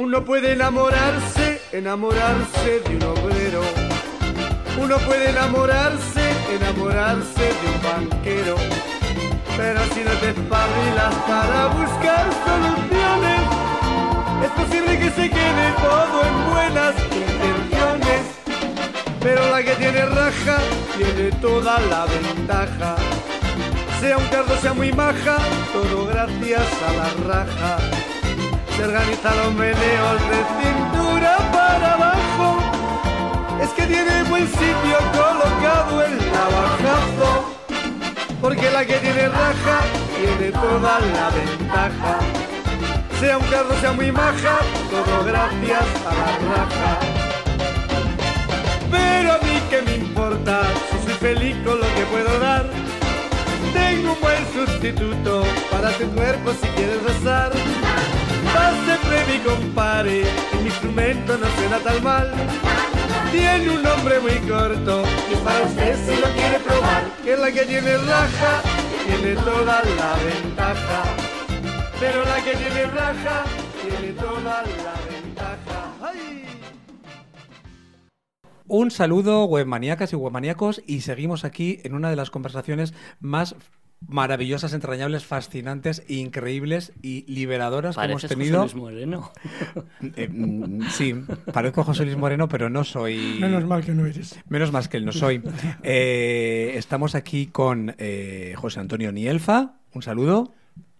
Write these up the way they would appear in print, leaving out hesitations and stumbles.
Uno puede enamorarse de un obrero. Uno puede enamorarse de un banquero. Pero si no te espabilas para buscar soluciones, es posible que se quede todo en buenas intenciones. Pero la que tiene raja tiene toda la ventaja. Sea un cardo, sea muy maja, todo gracias a la raja. Se organiza los meneos de cintura para abajo. Es que tiene buen sitio colocado el navajazo. Porque la que tiene raja tiene toda la ventaja. Sea un cardo, sea muy maja, todo gracias a la raja. Pero a mí qué me importa, si soy feliz con lo que puedo dar. Tengo un buen sustituto para tu cuerpo si quieres rezar. Pase mi compare, que mi instrumento no suena tan mal. Tiene un nombre muy corto y para usted si lo quiere probar. Que la que tiene raja tiene toda la ventaja. Pero la que tiene raja tiene toda la ventaja. ¡Ay! Un saludo, webmaníacas y webmaníacos, y seguimos aquí en una de las conversaciones más maravillosas, entrañables, fascinantes, increíbles y liberadoras que hemos tenido. José Luis Moreno. Sí, parezco José Luis Moreno, pero no soy. Menos mal que no eres. Menos mal que él no soy. Estamos aquí con José Antonio Nielfa. Un saludo.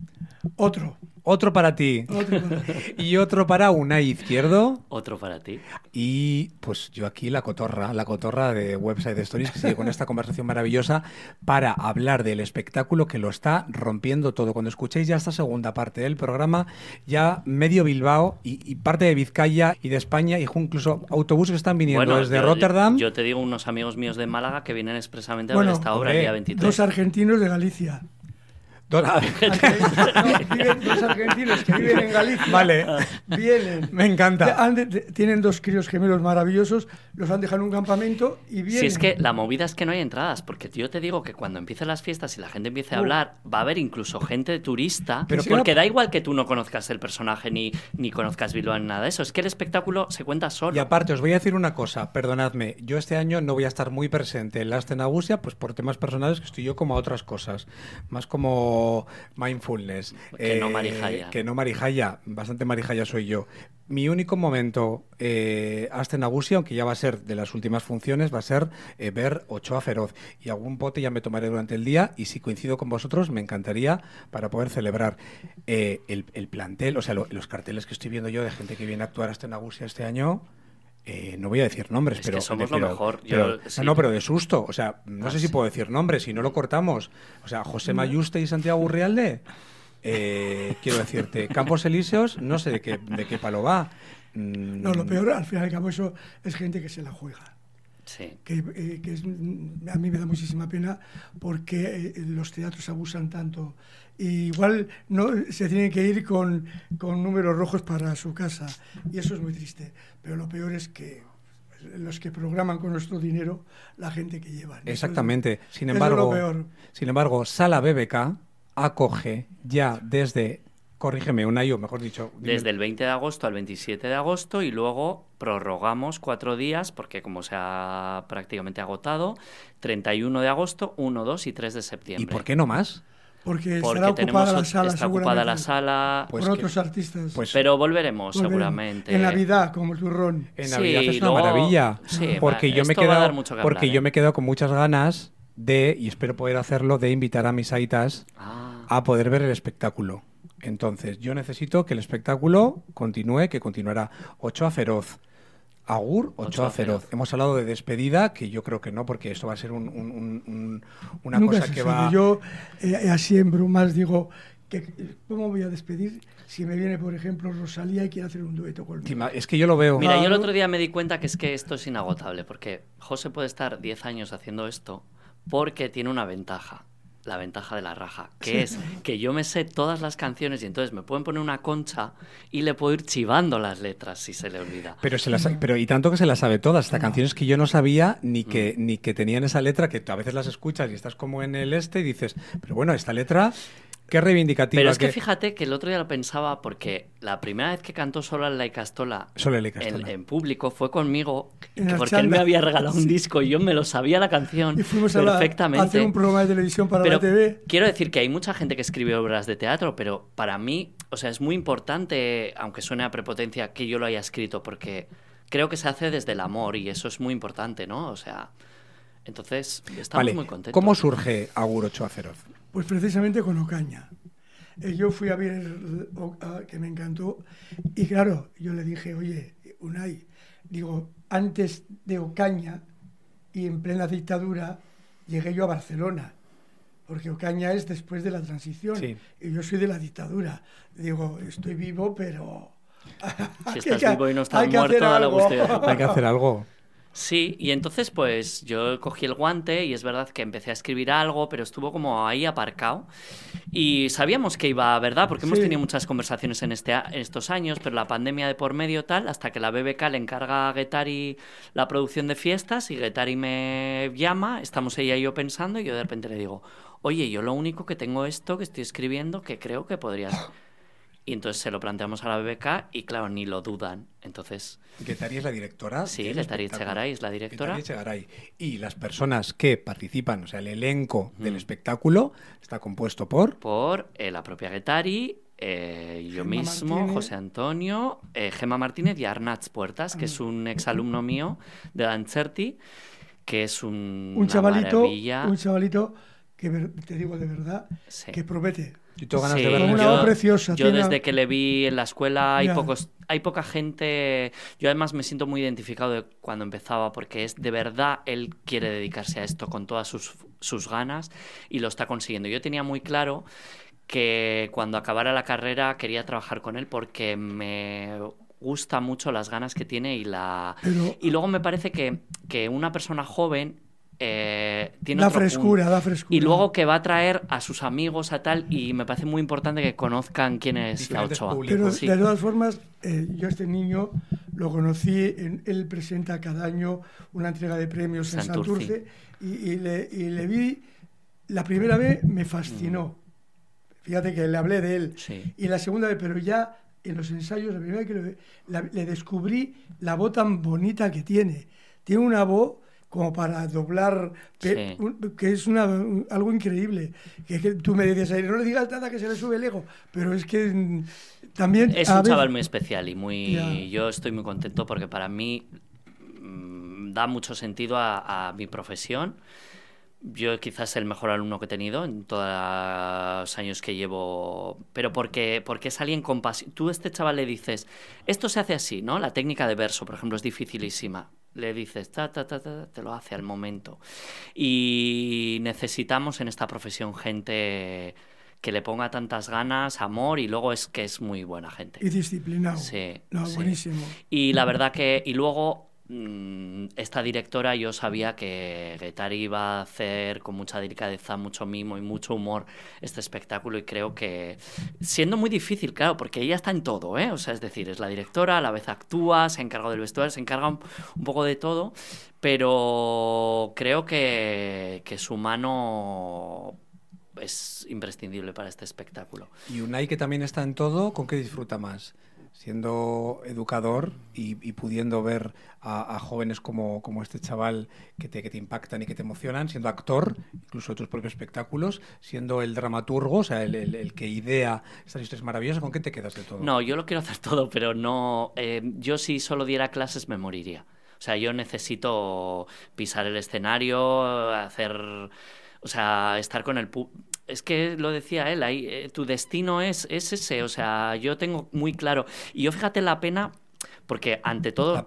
Otro para ti. Y otro para Unai Izquierdo. Otro para ti. Y pues yo aquí la cotorra de Website Stories, que sigue con esta conversación maravillosa para hablar del espectáculo que lo está rompiendo todo. Cuando escuchéis ya esta segunda parte del programa, ya medio Bilbao y parte de Vizcaya y de España, y incluso autobuses que están viniendo desde Rotterdam. Yo te digo unos amigos míos de Málaga que vienen expresamente a ver esta obra el día 23. 2 argentinos de Galicia. Dos argentinos que viven en Galicia. Vale. Vienen. Me encanta. Tienen 2 críos gemelos maravillosos, los han dejado en un campamento y vienen. Si es que la movida es que no hay entradas, porque yo te digo que cuando empiecen las fiestas y la gente empiece a hablar, va a haber incluso gente de turista, porque da igual que tú no conozcas el personaje ni conozcas Bilbao ni nada de eso, es que el espectáculo se cuenta solo. Y aparte, os voy a decir una cosa, perdonadme, yo este año no voy a estar muy presente en la Astenagusia, pues por temas personales, que estoy yo como a otras cosas, más como mindfulness. Que no Marijaya. Que no Marijaya, bastante Marijaya soy yo. Mi único momento Astenagusia, aunque ya va a ser de las últimas funciones, va a ser ver Ochoa Feroz. Y algún pote ya me tomaré durante el día, y si coincido con vosotros, me encantaría para poder celebrar el plantel, o sea, los carteles que estoy viendo yo de gente que viene a actuar a Astenagusia este año. No voy a decir nombres, pero... que somos lo mejor. No, pero de susto. O sea, no sé si puedo decir nombres, si no lo cortamos. O sea, José Mayuste y Santiago Urrialde, quiero decirte, Campos Elíseos, no sé de qué palo va. No, lo peor, al final y al cabo, eso es gente que se la juega. Sí. Que a mí me da muchísima pena porque los teatros abusan tanto. Y igual no se tienen que ir con números rojos para su casa, y eso es muy triste. Pero lo peor es que los que programan con nuestro dinero, la gente que llevan. Exactamente. Sin embargo, Sala BBK acoge ya desde, corrígeme, Unai, o mejor dicho... Desde el 20 de agosto al 27 de agosto, y luego prorrogamos 4 días, porque como se ha prácticamente agotado, 31 de agosto, 1, 2 y 3 de septiembre. ¿Y por qué no más? Porque estará ocupada la sala, está ocupada la sala por otros artistas. Pero volveremos seguramente. En Navidad, como el turrón. En Navidad es una maravilla. Sí, porque yo me he quedado con muchas ganas de, y espero poder hacerlo, de invitar a mis aitas a poder ver el espectáculo. Entonces, yo necesito que el espectáculo continúe, que continuará. Ochoa Feroz. Agur, Ochoa Feroz. Hemos hablado de despedida, que yo creo que no, porque esto va a ser una Nunca cosa que va... Yo así en bromas digo, ¿cómo voy a despedir si me viene, por ejemplo, Rosalía y quiere hacer un dueto conmigo? Es que yo lo veo. Mira, yo el otro día me di cuenta que es que esto es inagotable, porque José puede estar 10 años haciendo esto porque tiene una ventaja. La ventaja de la raja, que es que yo me sé todas las canciones y entonces me pueden poner una concha y le puedo ir chivando las letras si se le olvida. Pero y tanto que se las sabe todas, hasta canciones que yo no sabía ni que tenían esa letra, que tú a veces las escuchas y estás como en el y dices, pero bueno, esta letra Qué reivindicativa. Pero es que fíjate que el otro día lo pensaba porque la primera vez que cantó Sola la Icastola en público fue conmigo, porque él me había regalado un disco y yo me lo sabía la canción y fuimos perfectamente. A hacer un programa de televisión para la TV. Quiero decir que hay mucha gente que escribe obras de teatro, pero para mí, o sea, es muy importante, aunque suene a prepotencia, que yo lo haya escrito, porque creo que se hace desde el amor y eso es muy importante, ¿no? O sea, entonces estamos muy contentos. ¿Cómo surge Agur Ochoa Feroz? Pues precisamente con Ocaña. Yo fui a ver que me encantó y claro, yo le dije, oye, Unai, digo, antes de Ocaña y en plena dictadura llegué yo a Barcelona, porque Ocaña es después de la transición y yo soy de la dictadura. Digo, estoy vivo, pero... Si estás vivo y no estás muerto, dale gusto. Hay que hacer algo. Sí, y entonces pues yo cogí el guante y es verdad que empecé a escribir algo, pero estuvo como ahí aparcado y sabíamos que iba, ¿verdad? Porque hemos tenido muchas conversaciones en estos años, pero la pandemia de por medio tal, hasta que la BBK le encarga a Guettari la producción de fiestas y Guettari me llama, estamos ella y yo pensando y yo de repente le digo, oye, yo lo único que tengo esto que estoy escribiendo que creo que podrías... Y entonces se lo planteamos a la BBK y claro, ni lo dudan. Entonces... ¿Guettari es la directora? Sí, Guettari Echegaray es la directora. Guettari Echegaray. Y las personas que participan, o sea, el elenco del espectáculo está compuesto por... Por la propia Guettari, yo mismo, Martínez. José Antonio, Gemma Martínez y Arnaz Puertas, que es un exalumno mío de Dantzerti, que es un chavalito, maravilla. Un chavalito que te digo de verdad, que promete. Yo tengo ganas de verlo. Una voz preciosa. Yo desde que le vi en la escuela hay poca gente. Yo además me siento muy identificado de cuando empezaba porque es de verdad él quiere dedicarse a esto con todas sus ganas y lo está consiguiendo. Yo tenía muy claro que cuando acabara la carrera quería trabajar con él porque me gusta mucho las ganas que tiene y luego me parece que una persona joven tiene da frescura. Y luego que va a traer a sus amigos a tal y me parece muy importante que conozcan quién es la Ochoa. Pero de todas formas, yo a este niño lo conocí, él presenta cada año una entrega de premios en Santurce y le vi, la primera vez me fascinó. Fíjate que le hablé de él. Sí. Y la segunda vez, pero ya en los ensayos, la primera vez que le descubrí la voz tan bonita que tiene. Tiene una voz como para doblar, que es algo increíble. Que tú me decías ahí, no le digas nada que se le sube el ego, pero es que también... Es un chaval muy especial y muy yo estoy muy contento porque para mí da mucho sentido a mi profesión. Yo quizás el mejor alumno que he tenido en todos los años que llevo, pero porque es alguien con pasión. Tú a este chaval le dices, esto se hace así, ¿no? La técnica de verso, por ejemplo, es dificilísima. Le dices, te lo hace al momento. Y necesitamos en esta profesión gente que le ponga tantas ganas, amor, y luego es que es muy buena gente. Y disciplinado. Sí. Buenísimo. Y la verdad que... Y luego... esta directora, yo sabía que Guettari iba a hacer con mucha delicadeza, mucho mimo y mucho humor este espectáculo y creo que siendo muy difícil, claro, porque ella está en todo, ¿eh? O sea, es decir, es la directora, a la vez actúa, se encarga del vestuario, se encarga un poco de todo, pero creo que su mano es imprescindible para este espectáculo. Y Unai, que también está en todo, ¿con qué disfruta más? Siendo educador y pudiendo ver a jóvenes como este chaval que te impactan y que te emocionan, siendo actor, incluso de tus propios espectáculos, siendo el dramaturgo, o sea, el que idea estas historias maravillosas, ¿con qué te quedas de todo? No, yo lo quiero hacer todo, pero no... yo si solo diera clases me moriría. O sea, yo necesito pisar el escenario, hacer... O sea, estar con el público. Es que lo decía él, ahí, tu destino es ese, o sea, yo tengo muy claro. Y yo fíjate la pena, porque ante todo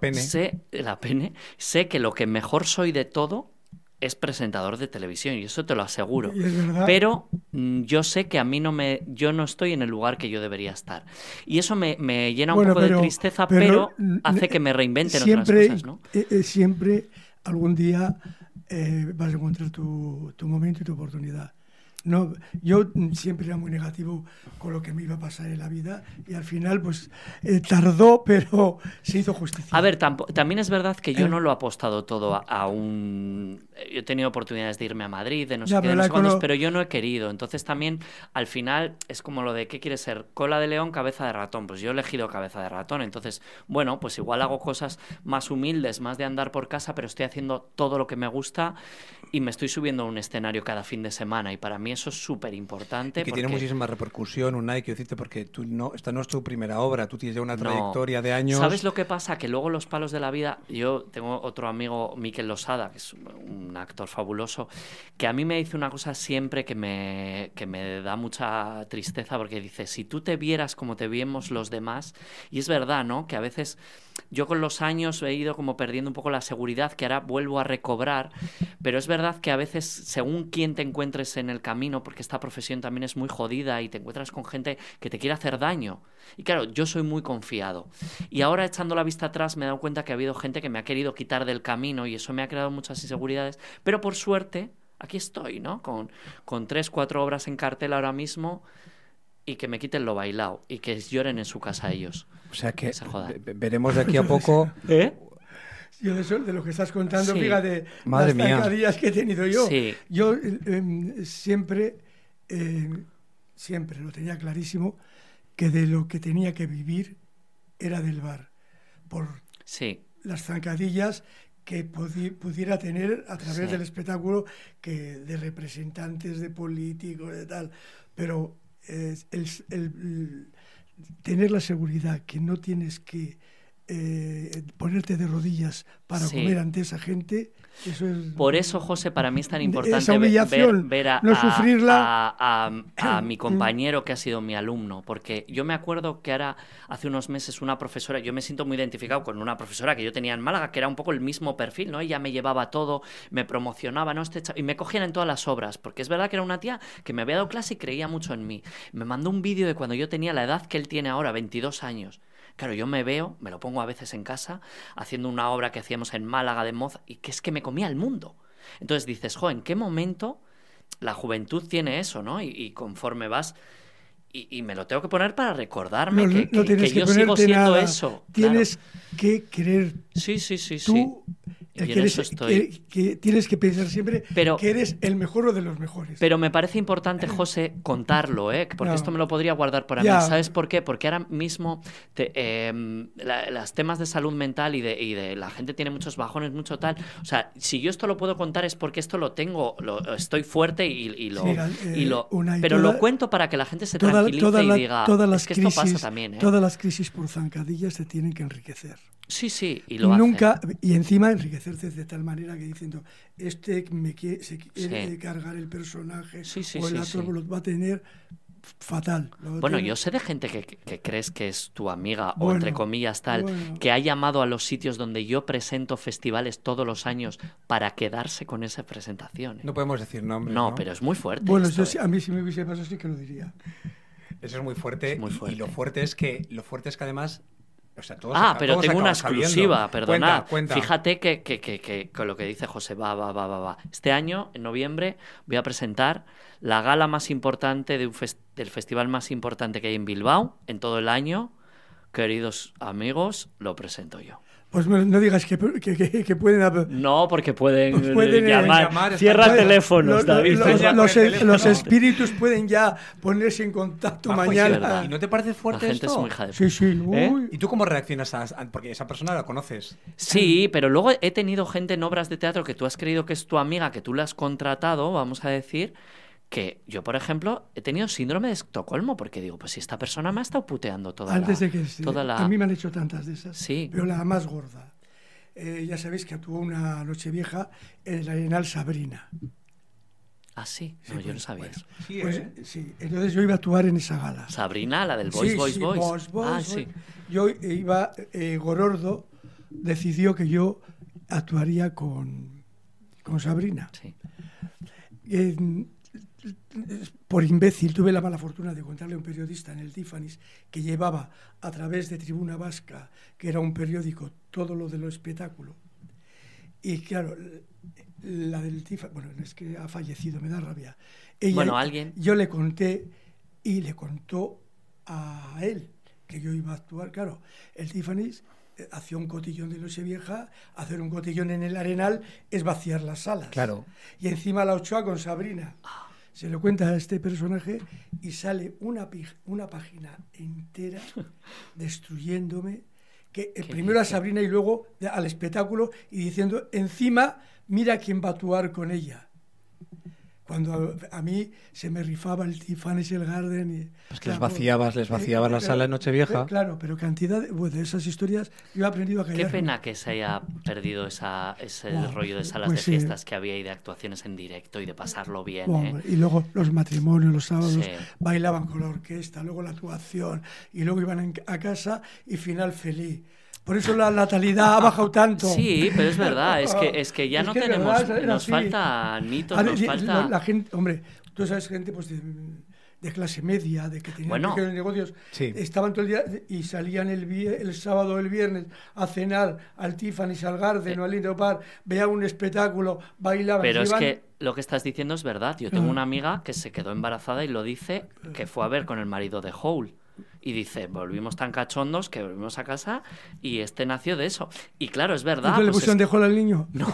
sé que lo que mejor soy de todo es presentador de televisión, y eso te lo aseguro. Pero yo sé que a mí yo no estoy en el lugar que yo debería estar. Y eso me llena un poco de tristeza, pero hace que me reinvente en otras cosas, ¿no? Siempre, algún día, vas a encontrar tu momento y tu oportunidad. No, yo siempre era muy negativo con lo que me iba a pasar en la vida y al final pues tardó, pero se hizo justicia. A ver, también es verdad que yo no lo he apostado todo a un... Yo he tenido oportunidades de irme a Madrid, de no sé qué, de no sé cuántos, pero yo no he querido. Entonces también, al final, es como lo de ¿qué quieres ser? ¿Cola de león, cabeza de ratón? Pues yo he elegido cabeza de ratón. Entonces, bueno, pues igual hago cosas más humildes, más de andar por casa, pero estoy haciendo todo lo que me gusta y me estoy subiendo a un escenario cada fin de semana. Y para mí eso es súper importante. Que tiene muchísima repercusión, Unai, quiero decirte, porque esta no es tu primera obra, tú tienes ya una trayectoria de años. ¿Sabes lo que pasa? Que luego los palos de la vida... Yo tengo otro amigo, Mikel Losada, que es un actor fabuloso, que a mí me dice una cosa siempre que me da mucha tristeza, porque dice, si tú te vieras como te vemos los demás, y es verdad, ¿no? Que a veces yo con los años he ido como perdiendo un poco la seguridad, que ahora vuelvo a recobrar, pero es verdad que a veces, según quién te encuentres en el camino, porque esta profesión también es muy jodida y te encuentras con gente que te quiere hacer daño. Y claro, yo soy muy confiado. Y ahora, echando la vista atrás, me he dado cuenta que ha habido gente que me ha querido quitar del camino y eso me ha creado muchas inseguridades, pero por suerte, aquí estoy, ¿no? Con 3, 4 obras en cartel ahora mismo y que me quiten lo bailado y que lloren en su casa ellos. O sea que veremos de aquí a poco... Yo de lo que estás contando, sí. Fíjate, Madre las mía. zancadillas que he tenido yo. Sí. Yo siempre lo tenía clarísimo que de lo que tenía que vivir era del bar, por las zancadillas que pudiera tener a través del espectáculo, que de representantes, de políticos, de tal. Pero tener la seguridad que no tienes que ponerte de rodillas para comer ante esa gente, eso es... Por eso, José, para mí es tan importante esa humillación, ver no sufrirla. a mi compañero que ha sido mi alumno, porque yo me acuerdo que ahora, hace unos meses, una profesora, yo me siento muy identificado con una profesora que yo tenía en Málaga, que era un poco el mismo perfil, ¿no? Ella me llevaba todo, me promocionaba, ¿no? Y me cogían en todas las obras, porque es verdad que era una tía que me había dado clase y creía mucho en mí. Me mandó un vídeo de cuando yo tenía la edad que él tiene ahora, 22 años. Claro, yo me lo pongo a veces en casa, haciendo una obra que hacíamos en Málaga de Mozart, y que es que me comía el mundo. Entonces dices, ¿en qué momento la juventud tiene eso, ¿no? Y conforme vas... Y me lo tengo que poner para recordarme que yo sigo siendo nada. Eso. Tienes que creer tú... Que tienes que pensar siempre que eres el mejor de los mejores. Pero me parece importante, José, contarlo, porque esto me lo podría guardar para mí. ¿Sabes por qué? Porque ahora mismo los temas de salud mental y de la gente tiene muchos bajones, mucho tal. O sea, si yo esto lo puedo contar es porque esto lo tengo, estoy fuerte pero lo cuento para que la gente se tranquilice y diga, es que esto pasa también. Todas las crisis por zancadillas te tienen que enriquecer. Sí, y y encima enriquecerte de tal manera que diciendo, se quiere cargar el personaje o el actor lo va a tener fatal. Bueno, yo sé de gente que crees que es tu amiga o entre comillas tal, que ha llamado a los sitios donde yo presento festivales todos los años para quedarse con esa presentación. No podemos decir nombres. No, pero es muy fuerte. Bueno, a mí si me hubiese pasado sí que lo diría. Eso es muy fuerte. Y lo fuerte es que además... O sea, pero tengo una exclusiva, sabiendo. Perdonad. Cuenta. Fíjate que con lo que dice José, va. Este año, en noviembre, voy a presentar la gala más importante del festival más importante que hay en Bilbao en todo el año. Queridos amigos, lo presento yo. Pues no digas que pueden... No, porque pueden llamar. Cierra teléfonos, David. Los espíritus pueden ya ponerse en contacto mañana. ¿Y no te parece fuerte esto? Es muy hija de... Sí. ¿Y tú cómo reaccionas porque esa persona la conoces? Sí, pero luego he tenido gente en obras de teatro que tú has creído que es tu amiga, que tú la has contratado, vamos a decir... Que yo, por ejemplo, he tenido síndrome de Estocolmo, porque digo, pues si esta persona me ha estado puteando toda Antes la... de que a mí me han hecho tantas de esas, pero la más gorda. Ya sabéis que actuó una Nochevieja en el Arenal Sabrina. Ah, sí, no, yo no sabía eso. Sí, entonces yo iba a actuar en esa gala. Sabrina, la del Boys. Sí. Yo iba, Gorordo decidió que yo actuaría con Sabrina. Sí. Por imbécil tuve la mala fortuna de contarle a un periodista en el Tiffany's que llevaba a través de Tribuna Vasca, que era un periódico, todo lo de lo espectáculo. Y claro, la del Tiffany, bueno, es que ha fallecido, me da rabia. Bueno, alguien. Yo le conté y le contó a él que yo iba a actuar. Claro, el Tiffany's hacía un cotillón de Nochevieja, hacer un cotillón en el Arenal es vaciar las salas. Claro. Y encima la Ochoa con Sabrina. Se lo cuenta a este personaje y sale una página entera destruyéndome, que primero a Sabrina y luego al espectáculo, y diciendo, encima, mira quién va a actuar con ella. Cuando a mí se me rifaba el Tiffany's y el Garden. Y, pues que les vaciabas la sala en Nochevieja. Claro, pero cantidad de esas historias yo he aprendido a callar. Qué pena que se haya perdido ese rollo de salas de fiestas que había y de actuaciones en directo y de pasarlo bien. Y luego los matrimonios, los sábados, bailaban con la orquesta, luego la actuación, y luego iban a casa y final feliz. Por eso la natalidad ha bajado tanto. Sí, pero es verdad, es que ya no tenemos, nos faltan mitos, nos falta... La gente, hombre, tú sabes, gente pues de clase media, de que tenían pequeños negocios, estaban todo el día y salían el sábado o el viernes a cenar al Tiffany's, al Garden o al Lindo Park, veían un espectáculo, bailaban. Pero es que lo que estás diciendo es verdad. Yo tengo una amiga que se quedó embarazada y lo dice, que fue a ver con el marido de Hole. Y dice, volvimos tan cachondos que volvimos a casa y este nació de eso. Y claro, es verdad. ¿Y le pusieron de Hole al niño? No.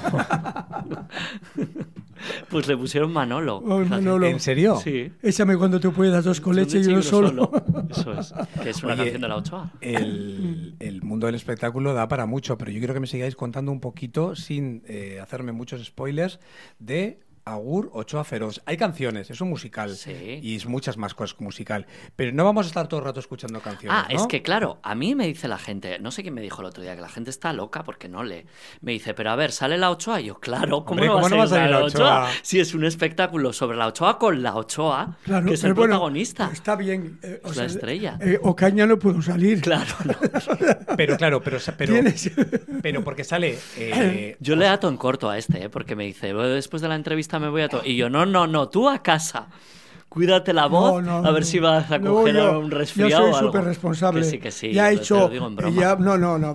Pues le pusieron Manolo. Manolo. ¿En serio? Sí. Échame cuando tú puedas, 2 con leche y uno solo. Eso es. Que es una canción de la Ochoa. El mundo del espectáculo da para mucho, pero yo quiero que me sigáis contando un poquito, sin hacerme muchos spoilers, de Agur Ochoa Feroz. Hay canciones, es un musical. Sí. Y es muchas más cosas que musical. Pero no vamos a estar todo el rato escuchando canciones, ¿no? Es que claro, a mí me dice la gente, no sé quién me dijo el otro día, que la gente está loca porque no lee. Me dice, pero a ver, ¿sale la Ochoa? Y yo, claro, ¿cómo no va a salir la Ochoa? Si es un espectáculo sobre la Ochoa con la Ochoa, claro, que es el protagonista. Está bien. Es la estrella. Ocaña no pudo salir. Claro, no. pero porque sale... yo le ato en corto a porque me dice, después de la entrevista me voy a... Y yo, no, tú a casa. Cuídate la voz, a ver si vas a coger un resfriado o algo. Yo soy súper responsable. Que sí, ya he hecho, te lo digo en broma.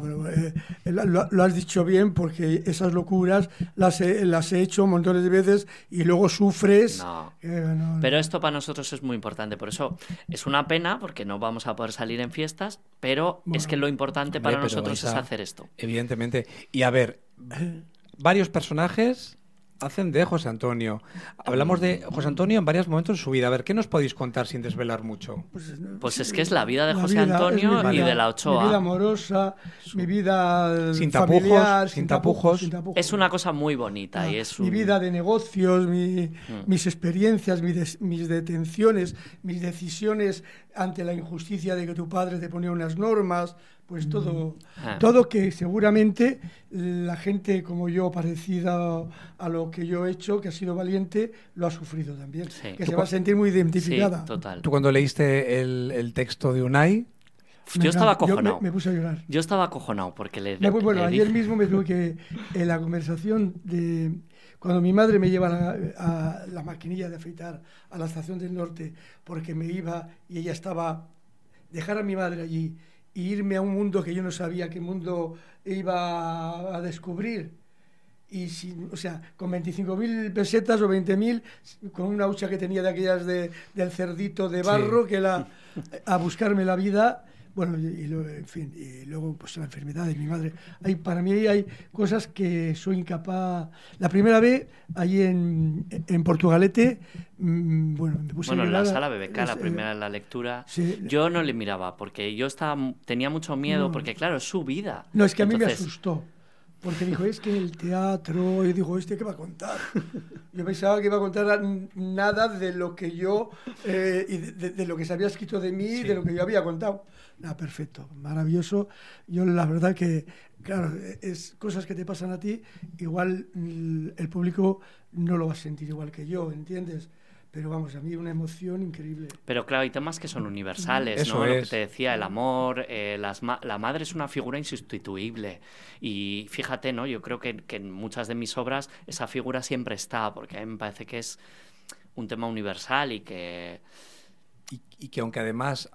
lo has dicho bien, porque esas locuras las he hecho montones de veces y luego sufres. Pero esto para nosotros es muy importante. Por eso es una pena, porque no vamos a poder salir en fiestas, pero es que lo importante para nosotros es hacer esto. Evidentemente. Y a ver, varios personajes hacen de José Antonio. Hablamos de José Antonio en varios momentos de su vida. A ver, ¿qué nos podéis contar sin desvelar mucho? Pues es que es la vida de José Antonio y de la Ochoa. Mi vida amorosa, mi vida sin familiar, sin tapujos. Es una cosa muy bonita. Y es mi vida de negocios, mis experiencias, mis detenciones, mis decisiones ante la injusticia de que tu padre te ponía unas normas, pues todo que seguramente la gente como yo, parecida a lo que yo he hecho, que ha sido valiente, lo ha sufrido también, que se va a sentir muy identificada. Sí, total. ¿Tú cuando leíste el texto de Unai? Yo estaba acojonado. Me puse a llorar. Yo estaba acojonado porque ayer mismo me tuve que, en la conversación de... Cuando mi madre me lleva a la maquinilla de afeitar a la estación del norte, porque me iba y ella estaba... Dejar a mi madre allí e irme a un mundo que yo no sabía qué mundo iba a descubrir. Y con 25.000 pesetas o 20.000, con una hucha que tenía de aquellas del cerdito de barro, a buscarme la vida. Bueno, y luego pues la enfermedad de mi madre. Para mí hay cosas que soy incapaz. La primera vez, allí en Portugalete, me puse a llorar. En la sala BBK, la primera en la lectura, yo no le miraba, porque yo tenía mucho miedo, porque claro, es su vida. No, es que a mí me asustó. Porque dijo, es que en el teatro, y digo, ¿qué va a contar? Yo pensaba que iba a contar nada de lo que yo, y de lo que se había escrito de mí, de lo que yo había contado. Perfecto, maravilloso. Yo la verdad que, claro, es cosas que te pasan a ti, igual el público no lo va a sentir igual que yo, ¿entiendes? Pero vamos, a mí una emoción increíble. Pero claro, hay temas que son universales, eso, ¿no? Lo que te decía, el amor, la madre es una figura insustituible. Y fíjate, ¿no? Yo creo que en muchas de mis obras esa figura siempre está, porque a mí me parece que es un tema universal y que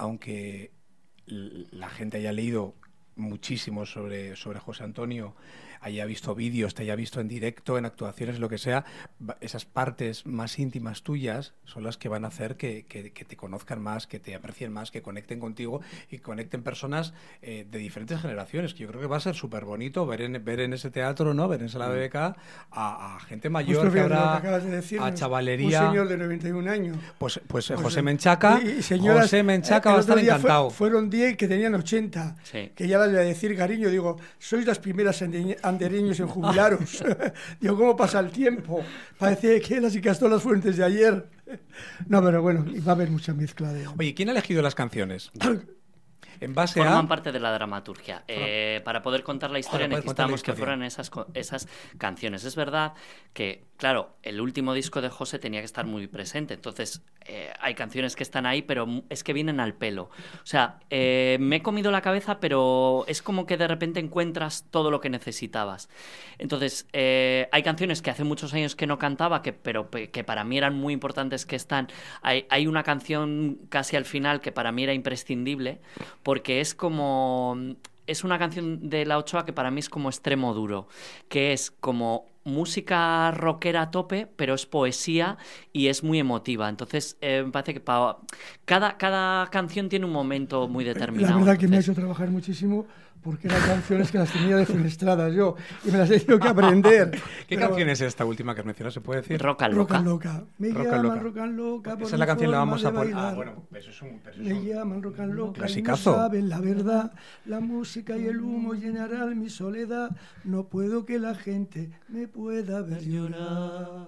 aunque la gente haya leído muchísimo sobre José Antonio, haya visto vídeos, te haya visto en directo, en actuaciones, lo que sea, esas partes más íntimas tuyas son las que van a hacer que te conozcan más, que te aprecien más, que conecten contigo y conecten personas de diferentes generaciones, que yo creo que va a ser súper bonito ver en ese teatro, ¿no? Ver en Sala BBK a gente mayor, que habrá a chavalería. Un señor de 91 años. Pues José Menchaca, José Menchaca va a estar encantado. Fueron 10 que tenían 80, Sí. que ya les voy a decir, cariño, digo, sois las primeras andereños en jubilaros. Digo, ¿cómo pasa el tiempo? Parece que las y castolas fuentes de ayer. No, pero bueno, va a haber mucha mezcla de... Oye, ¿quién ha elegido las canciones? En base Forman parte de la dramaturgia. Para poder contar la historia necesitamos que fueran esas canciones. Es verdad que, claro, el último disco de José tenía que estar muy presente, entonces hay canciones que están ahí, pero es que vienen al pelo. O sea, me he comido la cabeza, pero es como que de repente encuentras todo lo que necesitabas. Entonces, hay canciones que hace muchos años que no cantaba, pero que para mí eran muy importantes que están. Hay una canción casi al final que para mí era imprescindible, porque es una canción de La Ochoa que para mí es como extremo duro, que es como música rockera a tope, pero es poesía y es muy emotiva. Entonces, me parece que cada canción tiene un momento muy determinado. La verdad que me ha hecho trabajar muchísimo, porque eran canciones que las tenía defenestradas yo y me las he tenido que aprender. ¿Qué canción es esta última que has mencionado? ¿Se puede decir? Rock and Loca. Me llaman Rock and Loca. Esa es la canción, la vamos a poner. Bueno, eso es un me llaman Rock and Loca. Clasicazo. Y no saben la verdad. La música y el humo llenarán mi soledad. No puedo que la gente me pueda ver llorar.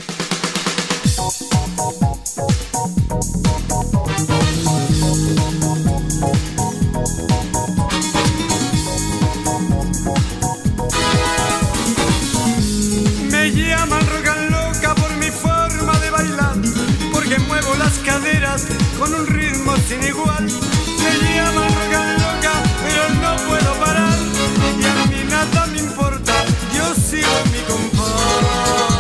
Me llaman Rock and Loca por mi forma de bailar, porque muevo las caderas con un ritmo sin igual. Me llaman Rock and Loca, pero no puedo parar, y a mí nada me importa, yo sigo mi compás.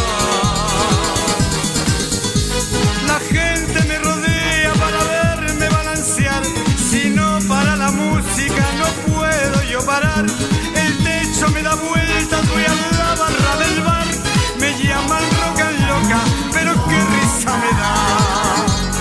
La gente me rodea para verme balancear, si no para la música no puedo yo parar. El techo me da vueltas, voy a la barra del bar. Me llaman Rock and Loca, pero qué risa me da.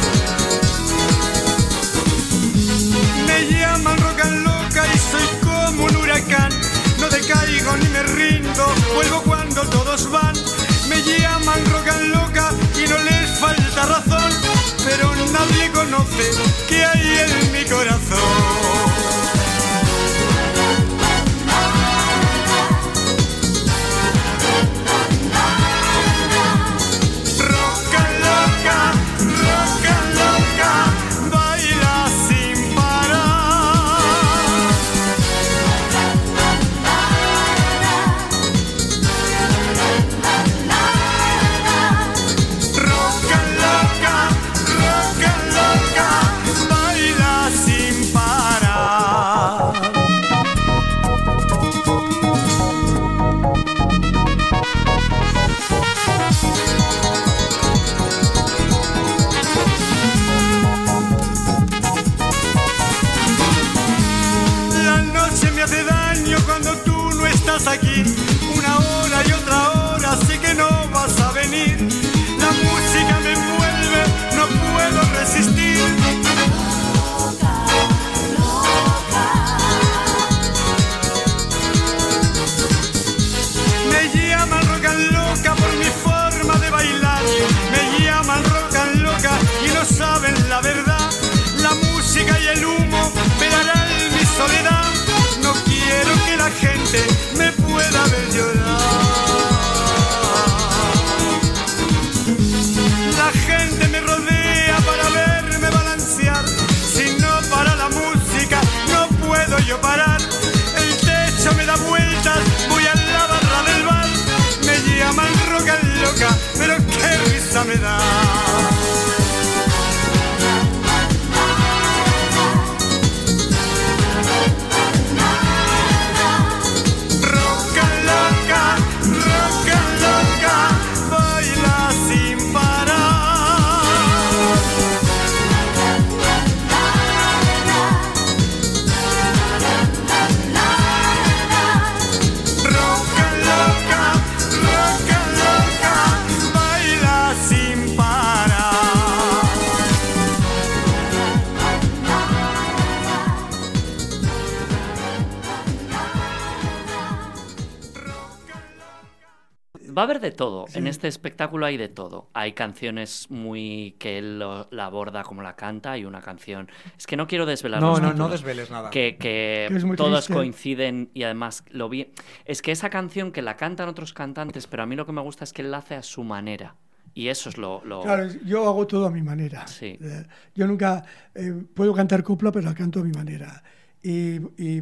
Me llaman Rock and Loca y soy como un huracán. No decaigo ni me rindo, vuelvo cuando todos van. Me llaman Rock and Loca y no les falta razón, pero nadie conoce qué hay en mi corazón. Aquí, una hora y otra hora, sé que no vas a venir. La música me envuelve, no puedo resistir. Loca, loca. Me llaman Rock and Loca por mi forma de bailar. Me llaman Rock and Loca y no saben la verdad. La música y el humo me darán mi soledad. No quiero que la gente me pueda Va a haber de todo. Sí. En este espectáculo hay de todo. Hay canciones que él la aborda como la canta. Hay una canción... Es que no quiero desvelar los No títulos, desveles nada. Que es muy todos triste. coinciden y además lo vi... Es que esa canción que la cantan otros cantantes, pero a mí lo que me gusta es que él la hace a su manera. Y eso es lo... Claro, yo hago todo a mi manera. Sí. Yo nunca puedo cantar copla, pero la canto a mi manera. Y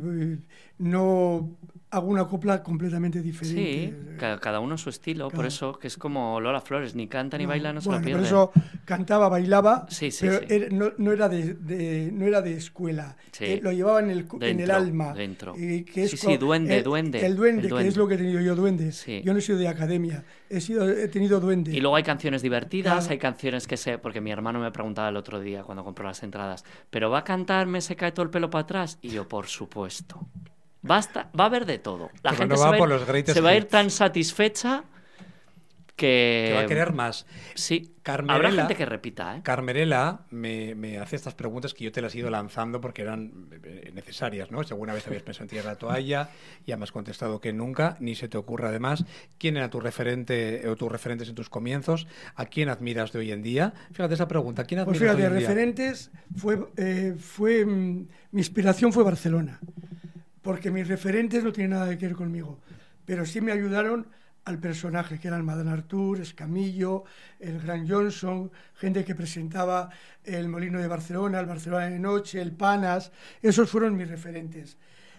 no hago una copla completamente diferente. Sí, cada uno su estilo. Claro. Por eso que es como Lola Flores. Ni canta ni baila, no se lo Bueno, pierde. por eso cantaba, bailaba, Sí, sí, pero sí. no era de escuela. Sí. Lo llevaba en el Dentro, alma. dentro. Y que es Sí, sí, duende. El duende, que es lo que he tenido yo, duende. Sí. Yo no he sido de academia, he tenido duende. Y luego hay canciones divertidas, Claro. hay canciones que sé, porque mi hermano me preguntaba el otro día cuando compró las entradas, ¿pero va a cantarme Se cae todo el pelo para atrás? Y yo, por supuesto. Va a haber de todo. La Pero gente no se va va, por los greatest se va a ir hits. tan satisfecha que... Que va a querer más. Sí, Carmerela- habrá gente que repita, ¿eh? Carmerela me hace estas preguntas que yo te las he ido lanzando porque eran necesarias, ¿no? Si alguna vez habías pensado en tirar la toalla, ya me has contestado que nunca, ni se te ocurra además. ¿Quién era tu referente o tus referentes en tus comienzos? ¿A quién admiras de hoy en día? Fíjate esa pregunta, ¿quién Pues admiras fíjate, hoy en día? referentes, mi inspiración fue Barcelona, porque mis referentes no tienen nada que ver conmigo, pero sí me ayudaron al personaje, que eran Madame Artur, Escamillo, el Gran Johnson, gente que presentaba el Molino de Barcelona, el Barcelona de Noche, el Panas, esos fueron mis referentes.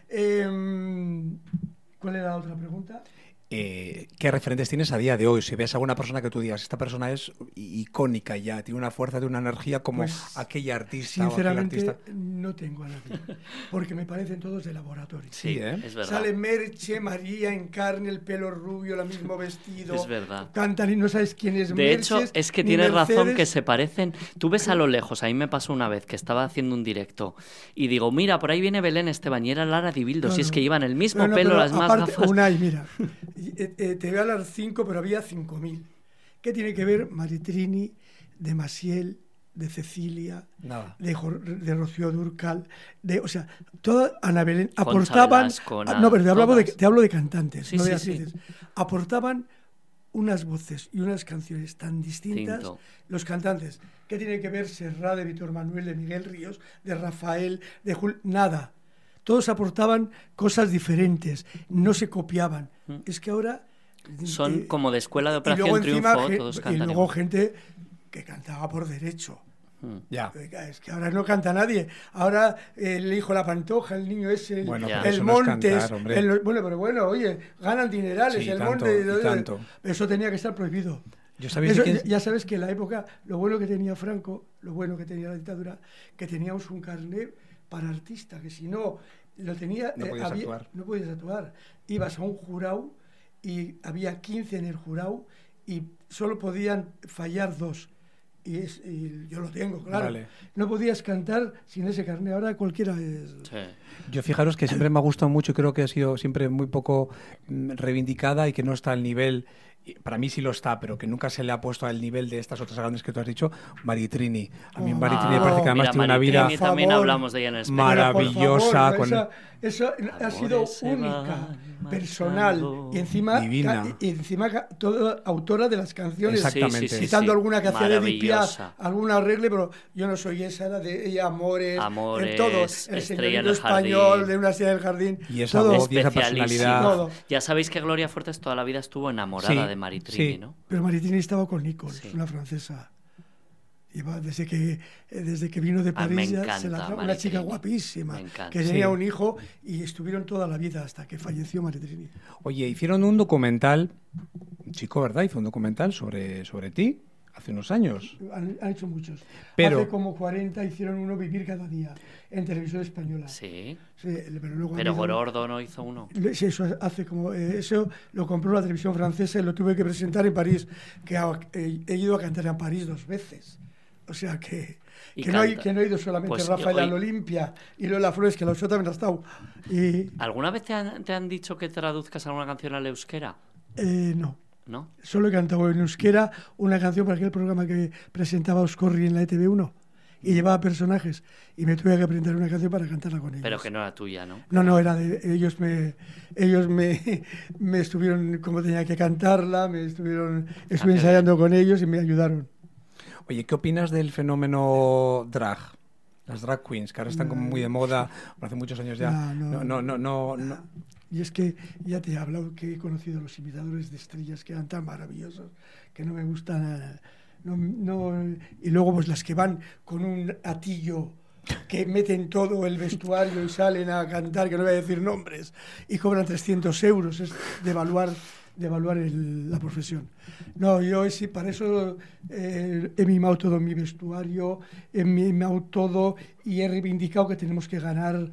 ¿Cuál era la otra pregunta? ¿Qué referentes tienes a día de hoy? Si ves a alguna persona que tú digas, esta persona es icónica ya, tiene una fuerza, tiene una energía como Pues, aquella artista o aquel sinceramente, artista. no tengo a nadie, porque me parecen todos de laboratorio. Sí, ¿eh? Es verdad. Sale Merche, María, Encarne, el pelo rubio, el mismo vestido. Es verdad. Cantan y no sabes quién es De Merches, hecho, es que ni tienes razón Mercedes. que se parecen. Tú ves a lo lejos, a mí me pasó una vez que estaba haciendo un directo y digo, mira, por ahí viene Belén Esteban y era Lara Dibildo, si es que llevan el mismo pelo, pero las mismas aparte, gafas. Unai, mira, te voy a hablar 5, pero había 5.000. ¿Qué tiene que ver Maritrini, de Maciel, de Cecilia, Nada. de Rocío Dúrcal, o sea, toda Ana Belén Concha aportaban. Velasco, No, pero todas. te hablo de cantantes, Sí, no de sí, sí. actrices. Aportaban unas voces y unas canciones tan distintas. Distinto. Los cantantes, ¿qué tiene que ver Serrat, de Víctor Manuel, de Miguel Ríos, de Rafael, de Julio? Nada. Todos aportaban cosas diferentes, no se copiaban. Es que ahora... Son como de escuela de y luego Operación encima Triunfo, todos y cantan luego igual. gente que cantaba por derecho. Ya. Es que ahora no canta nadie. Ahora el hijo La Pantoja, el niño ese, Bueno, pero el eso no es Montes. cantar, hombre. Pero bueno, oye, ganan dinerales, Sí, el tanto, Montes. y tanto. Eso tenía que estar prohibido. Yo sabía Eso, quién- ya sabes que en la época, lo bueno que tenía Franco, lo bueno que tenía la dictadura, que teníamos un carnet para artista, que si no lo tenía, No podías actuar. no podías actuar. Ibas a un jurado y había 15 en el jurado y solo podían fallar 2. Y yo lo tengo, claro. Vale. No podías cantar sin ese carnet. Ahora cualquiera es... Sí. Yo fijaros que siempre me ha gustado mucho y creo que ha sido siempre muy poco reivindicada y que no está al nivel, y para mí sí lo está, pero que nunca se le ha puesto al nivel de estas otras grandes que tú has dicho, Maritrini. A mí Maritrini me parece que además Mira, tiene una Maritrini vida... también Por favor. hablamos de ella en el espectáculo. Maravillosa, Pero, por favor, con- eso ha sido Amores se única, van personal marchando. y encima, Divina. toda autora de las canciones. Exactamente. Sí, sí, sí, Quitando sí. alguna que hacía de Edith Piaf, Maravillosa. algún arregle, pero yo no soy esa, era de ella, Amores, Amores, todo, el Estrella señorito en el español, jardín. de una estrella del jardín, Y esa todo. voz y esa Especialísima. personalidad. Todo. Ya sabéis que Gloria Fuertes toda la vida estuvo enamorada Sí, de Maritrini, sí. ¿no? Pero Maritrini estaba con Nicole, Sí. una francesa. Desde que vino de Ah, me París, encanta una Maritrini. chica guapísima, Me encanta. que tenía Sí. un hijo y estuvieron toda la vida hasta que falleció Maritrini. Oye, hicieron un documental, un chico, ¿verdad? Hizo un documental sobre ti hace unos años. Han hecho muchos. Pero- Hace como 40 hicieron uno, Vivir cada día, en televisión española. Sí. Sí, pero luego han Pero ido- Gorordo no hizo uno. Sí, eso lo compró la televisión francesa y lo tuve que presentar en París, que he ido a cantar en París 2 veces. O sea Y que no canta. he ido solamente Pues, Rafael oye- al Olimpia y Lola Flores, que los también ha estado. Y ¿Alguna vez te han dicho que traduzcas alguna canción al euskera? no, ¿No? solo he cantado en euskera una canción para aquel programa que presentaba Oscorri en la ETV1. y llevaba personajes y me tuve que aprender una canción para cantarla con ellos. Pero que no era tuya, ¿no? No, era de ellos. Me estuvieron como tenía que cantarla, estuve ensayando con ellos y me ayudaron. Oye, ¿qué opinas del fenómeno drag? Las drag queens, que ahora están como muy de moda, hace muchos años ya. No. Y es que ya te he hablado que he conocido a los imitadores de estrellas que eran tan maravillosos, que no me gustan. Y luego pues las que van con un atillo que meten todo el vestuario y salen a cantar, que no voy a decir nombres, y cobran 300 euros, es devaluar la profesión. No, yo para eso he mimado todo mi vestuario, he mimado todo y he reivindicado que tenemos que ganar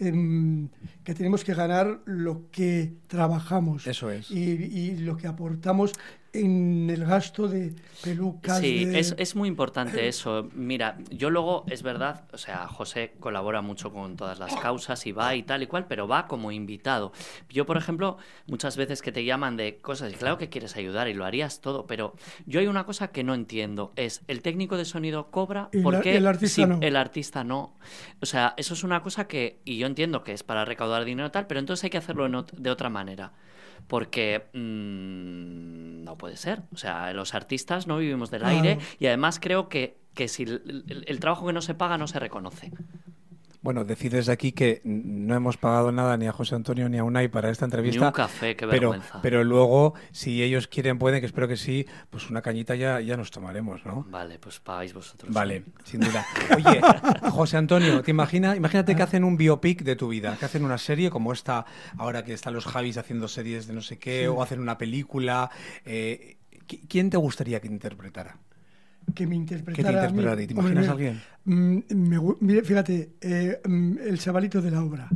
lo que trabajamos. Eso es. Y lo que aportamos en el gasto de pelucas. Sí, es muy importante eso. Mira, yo luego, es verdad, o sea, José colabora mucho con todas las causas y va y tal y cual, pero va como invitado. Yo, por ejemplo, muchas veces que te llaman de cosas, y claro que quieres ayudar y lo harías todo, pero yo hay una cosa que no entiendo, es el técnico de sonido cobra, ¿por qué el artista no? El artista no? O sea, eso es una cosa que, y yo entiendo que es para recaudar dinero tal, pero entonces hay que hacerlo de otra manera. Porque no puede ser. O sea, los artistas no vivimos del aire y además creo que si el trabajo que no se paga no se reconoce. Bueno, decides aquí que no hemos pagado nada ni a José Antonio ni a Unai para esta entrevista. Ni un café, qué vergüenza. Pero luego, si ellos quieren, pueden, que espero que sí, pues una cañita ya nos tomaremos, ¿no? Vale, pues pagáis vosotros. Vale, sin duda. Oye, José Antonio, imagínate que hacen un biopic de tu vida, que hacen una serie como esta, ahora que están los Javis haciendo series de no sé qué, o hacen una película. ¿Quién te gustaría que interpretara? Que me interpretara. ¿Te imaginas a alguien? Mire, fíjate, el chavalito de la obra.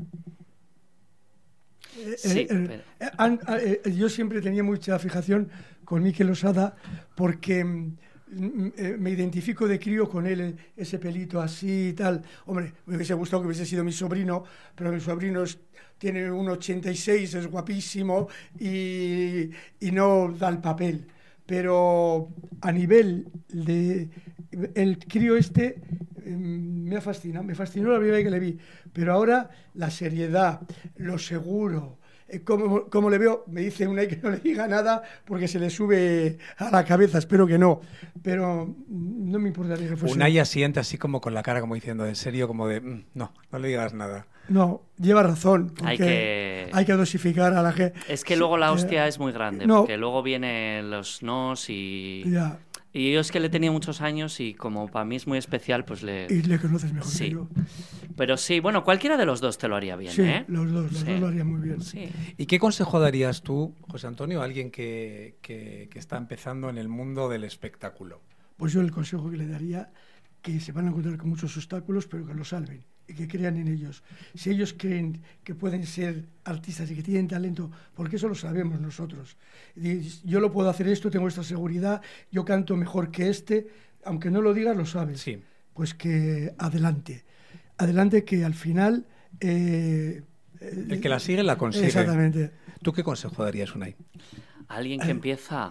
Sí, yo siempre tenía mucha fijación con Mikel Osada porque me identifico de crío con él, ese pelito así y tal. Hombre, me hubiese gustado que hubiese sido mi sobrino, pero mi sobrino tiene un 86, es guapísimo y no da el papel. Pero a nivel de el crío me fascinó la primera vez que le vi, pero ahora la seriedad, lo seguro, como le veo, me dice Unai que no le diga nada porque se le sube a la cabeza, espero que no, pero no me importaría que fuese. Unai asiente así como con la cara como diciendo en serio, como de no le digas nada. No, lleva razón, hay que dosificar a la gente. Es que luego la hostia es muy grande, porque luego vienen los nos y... Ya. Y yo es que le tenía muchos años y como para mí es muy especial, pues Y le conoces mejor que yo. Pero sí, bueno, cualquiera de los dos te lo haría bien, sí, ¿eh? Los dos lo harían muy bien. Sí. ¿Y qué consejo darías tú, José Antonio, a alguien que está empezando en el mundo del espectáculo? Pues yo el consejo que le daría, que se van a encontrar con muchos obstáculos, pero que lo salven y que crean en ellos. Si ellos creen que pueden ser artistas y que tienen talento, porque eso lo sabemos nosotros. Yo lo puedo hacer esto, tengo esta seguridad, yo canto mejor que aunque no lo digas, lo sabes. Sí. Pues que adelante, que al final... el que la sigue la consigue. Exactamente. ¿Tú qué consejo darías, Unai? Alguien que empieza,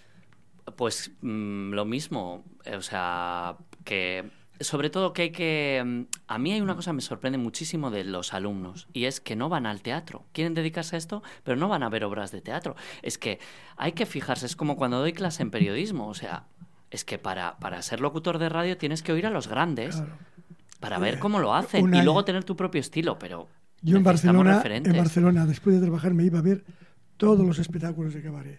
pues lo mismo, o sea, que... Sobre todo que hay que... A mí hay una cosa que me sorprende muchísimo de los alumnos y es que no van al teatro. Quieren dedicarse a esto, pero no van a ver obras de teatro. Es que hay que fijarse, es como cuando doy clase en periodismo. O sea, es que para ser locutor de radio tienes que oír a los grandes para ver cómo lo hacen y luego tener tu propio estilo, pero yo en Barcelona, referentes. después de trabajar, me iba a ver todos los espectáculos de cabaret.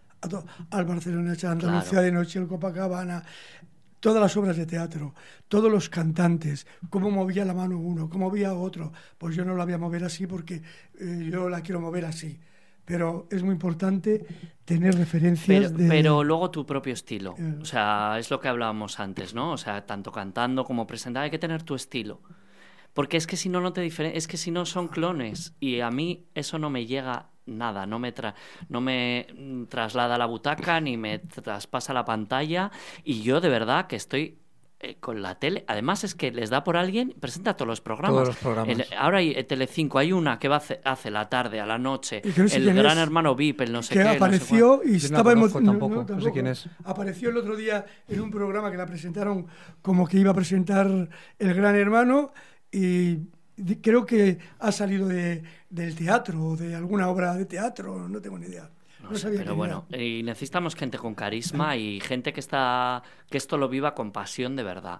Al Barcelona, a Andalucía de noche, el Copacabana... Todas las obras de teatro, todos los cantantes, cómo movía la mano uno, cómo movía otro. Pues yo no la voy a mover así porque yo la quiero mover así. Pero es muy importante tener referencias pero luego tu propio estilo. O sea, es lo que hablábamos antes, ¿no? O sea, tanto cantando como presentando, hay que tener tu estilo. Porque es que si no te es que si no son clones. Y a mí eso no me llega nada, no me traslada a la butaca ni me traspasa la pantalla y yo de verdad que estoy con la tele. Además es que les da por alguien, presenta todos los programas. Todos los programas. Ahora hay Telecinco, hay una que hace la tarde, a la noche, Y que no sé el quién Gran es, Hermano VIP, el no sé que qué. apareció y Yo no la estaba conozco emocionado. tampoco, no sé quién es. Apareció el otro día en un programa que la presentaron como que iba a presentar el Gran Hermano y creo que ha salido del teatro o de alguna obra de teatro, no tengo ni idea. No No sé, sabía pero quién bueno, y necesitamos gente con carisma y gente que esto lo viva con pasión de verdad.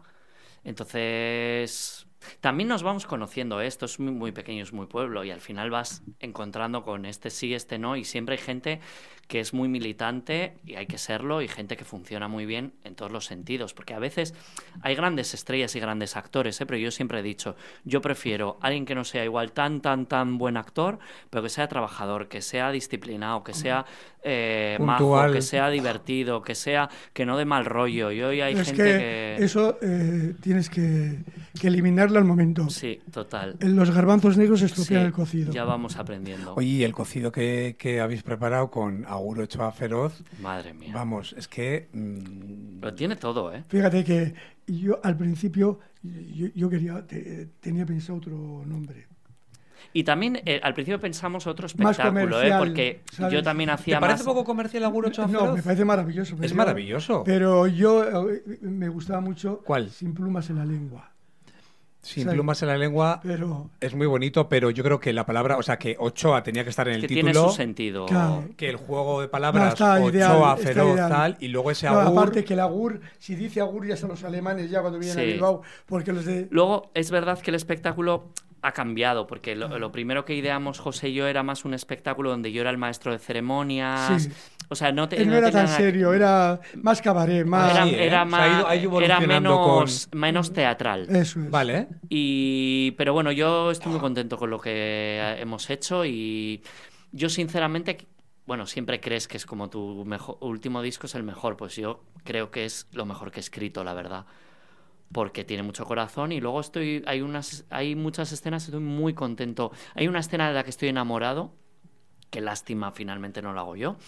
Entonces, también nos vamos conociendo, ¿eh? Esto es muy, muy pequeño, es muy pueblo, y al final vas encontrando con este sí, este no, y siempre hay gente que es muy militante, y hay que serlo, y gente que funciona muy bien en todos los sentidos, porque a veces hay grandes estrellas y grandes actores, ¿eh? Pero yo siempre he dicho, yo prefiero alguien que no sea igual tan buen actor, pero que sea trabajador, que sea disciplinado, que sea majo, Puntual. que sea divertido, que no dé mal rollo. Y hoy hay es gente que... eso tienes que eliminarlo al momento. Sí, total. Los garbanzos negros estropean Sí, el cocido. ya vamos aprendiendo. Oye, y el cocido que habéis preparado con Agur Ochoa Feroz, Madre mía. vamos, es que... Pero tiene todo, ¿eh? Fíjate que yo al principio yo tenía pensado otro nombre. Y también al principio pensamos otro Más espectáculo, comercial, porque ¿sabes? yo también ¿Te hacía parece más... poco comercial Agur Ochoa Feroz? No, me parece maravilloso. Es maravilloso. Pero yo me gustaba mucho ¿Cuál? Sin plumas en la lengua. Sin ¿Sabes? plumas en la lengua Pero es muy bonito, pero yo creo que la palabra, o sea, que Ochoa tenía que estar en el que título, tiene su sentido. Claro. que el juego de palabras, está ideal, Ochoa está Feroz, ideal. tal, y luego ese no, Agur... aparte que el agur, si dice agur ya son los alemanes ya cuando vienen a Sí. Bilbao, porque los de... Luego, es verdad que el espectáculo ha cambiado, porque lo primero que ideamos José y yo era más un espectáculo donde yo era el maestro de ceremonias. Sí. O sea, no no era tenía tan nada- serio, era más cabaret, más... Era, Sí, ¿eh? era Se ha ido- más, ha ido era evolucionando menos teatral. Eso es. Vale, Pero bueno, yo estoy muy contento con lo que hemos hecho y yo sinceramente, bueno, siempre crees que es como tu último disco es el mejor, pues yo creo que es lo mejor que he escrito, la verdad, porque tiene mucho corazón y luego hay muchas escenas, estoy muy contento. Hay una escena de la que estoy enamorado, que lástima finalmente no la hago yo,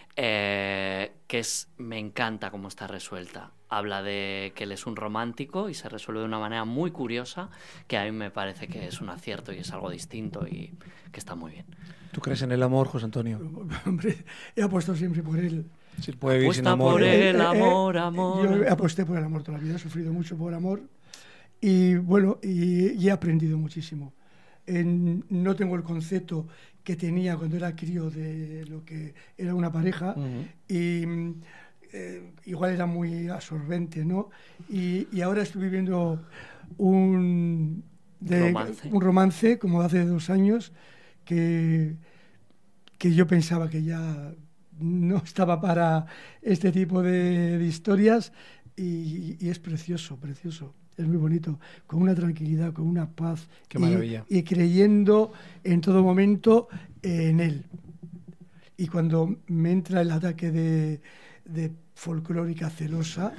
me encanta cómo está resuelta. Habla de que él es un romántico y se resuelve de una manera muy curiosa, que a mí me parece que es un acierto y es algo distinto y que está muy bien. ¿tú crees en el amor, José Antonio? Hombre, he apostado siempre por él. Si puede vivir sin Apuesta amor. por él. amor. Yo aposté por el amor toda la vida, he sufrido mucho por amor y bueno, y he aprendido muchísimo. No tengo el concepto que tenía cuando era crío de lo que era una pareja y igual era muy absorbente, ¿no? Y ahora estoy viviendo un romance como hace 2 años que yo pensaba que ya no estaba para este tipo de historias y es precioso, precioso. Es muy bonito, con una tranquilidad, con una paz. Qué maravilla. Y creyendo en todo momento en él. Y cuando me entra el ataque de folclórica celosa,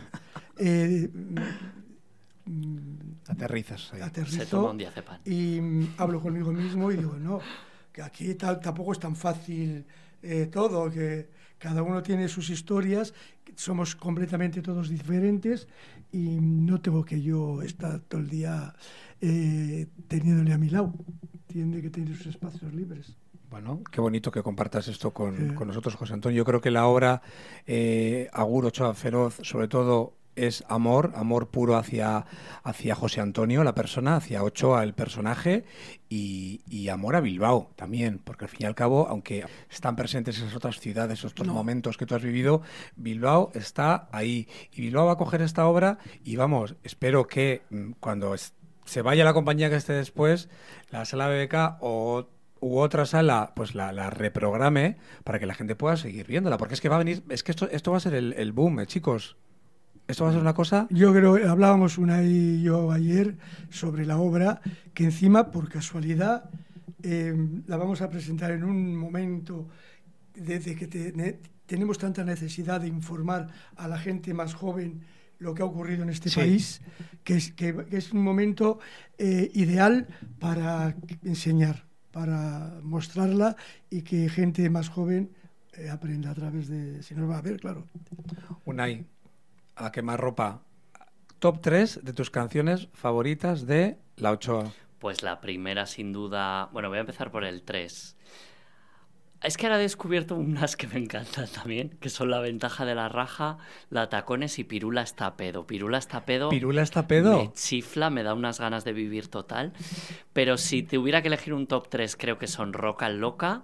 Aterrizas ahí. Se toma un diazepam. y hablo conmigo mismo y digo, no, que aquí tampoco es tan fácil todo, que cada uno tiene sus historias, somos completamente todos diferentes y no tengo que yo estar todo el día teniéndole a mi lado. Tiene que tener sus espacios libres. Bueno, qué bonito que compartas esto con nosotros, José Antonio. Yo creo que la obra Agur Ochoa Feroz, sobre todo, es amor puro hacia José Antonio, la persona, hacia Ochoa, el personaje, y amor a Bilbao también, porque al fin y al cabo, aunque están presentes esas otras ciudades, estos momentos que tú has vivido, Bilbao está ahí. Y Bilbao va a coger esta obra y vamos, espero que cuando se vaya la compañía que esté después, la sala BBK u otra sala, pues la reprograme para que la gente pueda seguir viéndola, porque es que va a venir, es que esto va a ser el boom, chicos. Esto va a ser una cosa... Yo creo, hablábamos una y yo ayer sobre la obra, que encima, por casualidad, la vamos a presentar en un momento de que tenemos tanta necesidad de informar a la gente más joven lo que ha ocurrido en este país, que es un momento ideal para enseñar, para mostrarla y que gente más joven aprenda a través de... Si no lo va a ver, claro. Unai, a quemar ropa, top 3 de tus canciones favoritas de La Ochoa. Pues la primera, sin duda... Bueno, voy a empezar por el 3. Es que ahora he descubierto unas que me encantan también, que son La Ventaja de la Raja, La Tacones y Pirula está pedo. Pirula está pedo. ¿Pirula está pedo? Me chifla, me da unas ganas de vivir total. Pero si te hubiera que elegir un top 3, creo que son Roca Loca.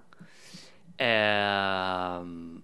En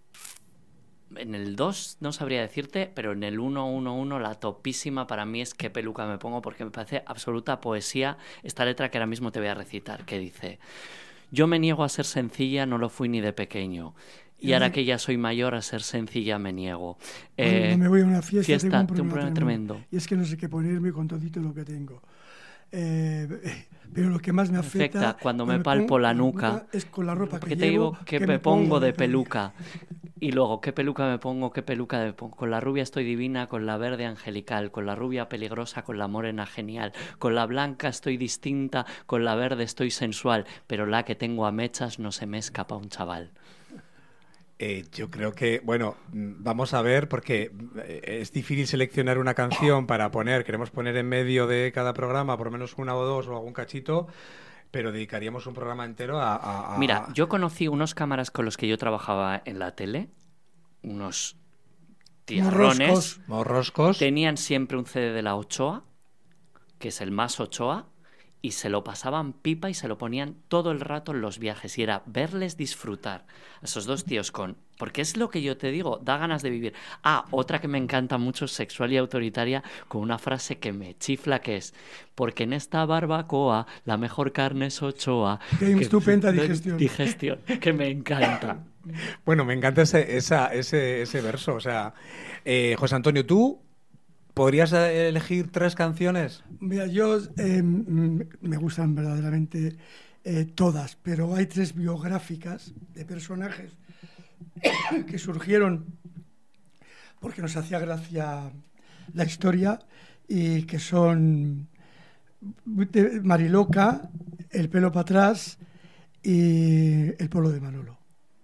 el 2 no sabría decirte, pero en el 1 la topísima para mí es Qué peluca me pongo, porque me parece absoluta poesía esta letra que ahora mismo te voy a recitar, que dice: yo me niego a ser sencilla, no lo fui ni de pequeño. Y ahora que ya soy mayor, a ser sencilla me niego. Cuando me voy a una fiesta tengo un problema tremendo. Y es que no sé qué ponerme con todito lo que tengo. Pero lo que más me afecta cuando me palpo la nuca es con la ropa que te llevo, digo que me pongo de peluca. Y luego, ¿qué peluca me pongo? ¿Qué peluca me pongo? Con la rubia estoy divina, con la verde angelical, con la rubia peligrosa, con la morena genial, con la blanca estoy distinta, con la verde estoy sensual, pero la que tengo a mechas no se me escapa un chaval. Yo creo que, bueno, vamos a ver, porque es difícil seleccionar una canción para poner, queremos poner en medio de cada programa por lo menos una o dos o algún cachito, pero dedicaríamos un programa entero a... Mira, yo conocí unos cámaras con los que yo trabajaba en la tele, unos tiarrones, morroscos. Tenían siempre un CD de La Ochoa, que es el más Ochoa, y se lo pasaban pipa y se lo ponían todo el rato en los viajes. Y era verles disfrutar a esos dos tíos con... Porque es lo que yo te digo, da ganas de vivir. Ah, otra que me encanta mucho, Sexual y Autoritaria, con una frase que me chifla, que es: porque en esta barbacoa la mejor carne es Ochoa. Qué estupenda digestión. Digestión, que me encanta. Bueno, me encanta ese verso. O sea, José Antonio, ¿tú podrías elegir 3 canciones? Mira, yo me gustan verdaderamente todas, pero hay 3 biográficas de personajes que surgieron porque nos hacía gracia la historia y que son Mariloca, El pelo para atrás y El polo de Manolo.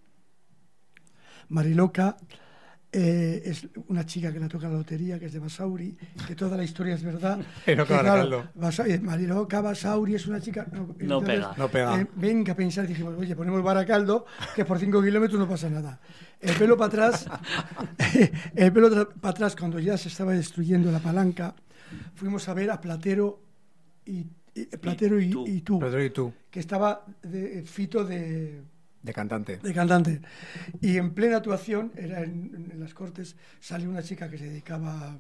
Mariloca es una chica que le toca la lotería, que es de Basauri, que toda la historia es verdad. Pero claro, Mariloca, Basauri es una chica... No pega. Venga a pensar, dijimos, oye, ponemos Baracaldo, que por 5 kilómetros no pasa nada. El pelo para atrás, cuando ya se estaba destruyendo la palanca, fuimos a ver a Platero y tú, que estaba Fito de cantante. Y en plena actuación, era en las Cortes, salió una chica que se dedicaba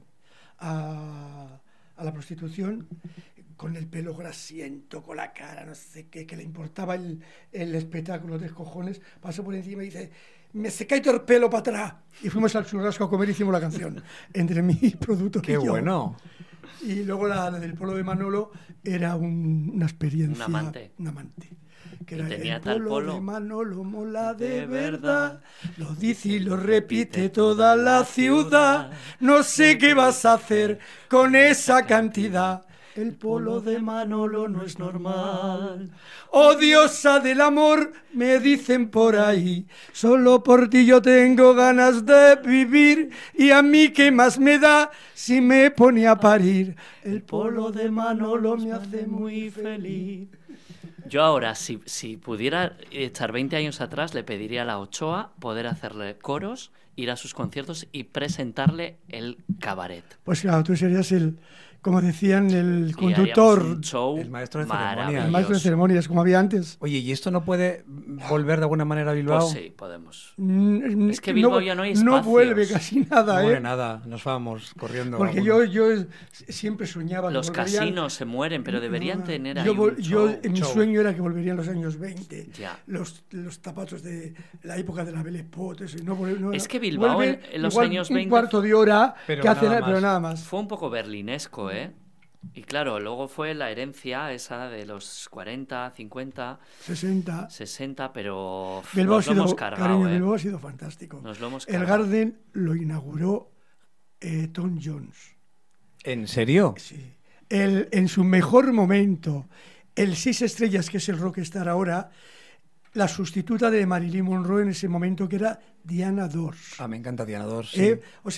a la prostitución, con el pelo grasiento, con la cara, no sé qué, que le importaba el espectáculo de cojones, pasó por encima y dice: me se cae todo el pelo para atrás. Y fuimos al churrasco a comer y hicimos la canción, entre mi productor y yo. ¡Qué bueno! Y luego la del polo de Manolo era una experiencia. Un amante. Que era: tenía el tal polo polo de Manolo mola de verdad, lo dice y lo repite toda la ciudad, no sé qué vas a hacer con esa cantidad. El polo de Manolo no es normal. Oh diosa del amor, me dicen por ahí, solo por ti yo tengo ganas de vivir, y a mí qué más me da si me pone a parir. El polo de Manolo me hace muy feliz. Yo ahora, si pudiera echar 20 años atrás, le pediría a La Ochoa poder hacerle coros, ir a sus conciertos y presentarle el cabaret. Pues claro, tú serías como decían, el conductor, un show, el maestro de ceremonias. El maestro de ceremonias, como había antes. Oye, ¿y esto no puede volver de alguna manera a Bilbao? Pues sí, podemos. Es que Bilbao ya no hay espacios. No vuelve casi nada, No vuelve nada, nos vamos corriendo. Porque yo siempre soñaba los que volverían... casinos se mueren, pero deberían tener ahí mi sueño era que volverían los años 20, ya. Los zapatos de la época de la Belle Époque. Es que Bilbao en los años 20... Un cuarto de hora, pero nada más. Fue un poco berlinesco, ¿eh? Y claro, luego fue la herencia esa de los 40, 50, 60, pero Bilbao nos lo hemos cargado. Cariño, Bilbao ha sido fantástico. Nos lo hemos cargado. El Garden lo inauguró Tom Jones. ¿En serio? Sí. En su mejor momento, el 6 estrellas, que es el Rockstar ahora, la sustituta de Marilyn Monroe en ese momento, que era Diana Dors. Ah, me encanta Diana Dors, sí. O sea,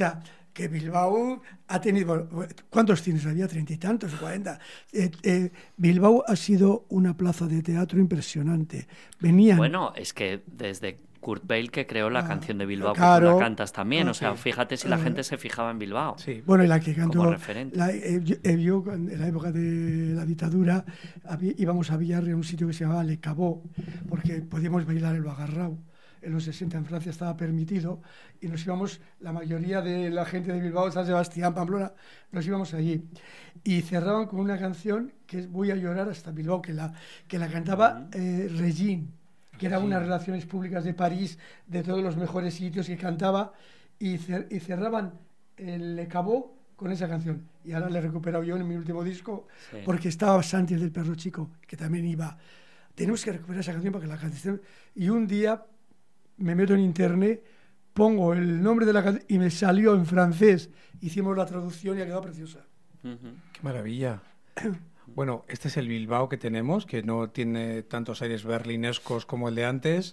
que Bilbao ha tenido... ¿Cuántos cines había? 30 y tantos, 40. Bilbao ha sido una plaza de teatro impresionante. Venían... Bueno, es que desde Kurt Weill, que creó la canción de Bilbao, claro, que tú la cantas también. O sea, sí. fíjate si la gente se fijaba en Bilbao. Sí. Bueno, y la que cantó... Como referente. Yo, en la época de la dictadura, íbamos a Villarre, a un sitio que se llamaba Le Cabot, porque podíamos bailar el bagarrao. En los 60 en Francia estaba permitido y nos íbamos, la mayoría de la gente de Bilbao, San Sebastián, Pamplona, nos íbamos allí. Y cerraban con una canción que es Voy a llorar hasta Bilbao, que la cantaba Regine, que era unas relaciones públicas de París, de todos los mejores sitios que cantaba, y cerraban el Le Cabot con esa canción. Y ahora la he recuperado yo en mi último disco, porque estaba Santi del Perro Chico, que también iba. Tenemos que recuperar esa canción para que la canten. Y un día me meto en internet, pongo el nombre de la canción y me salió en francés. Hicimos la traducción y ha quedado preciosa. Qué maravilla. Bueno, este es el Bilbao que tenemos, que no tiene tantos aires berlinescos como el de antes,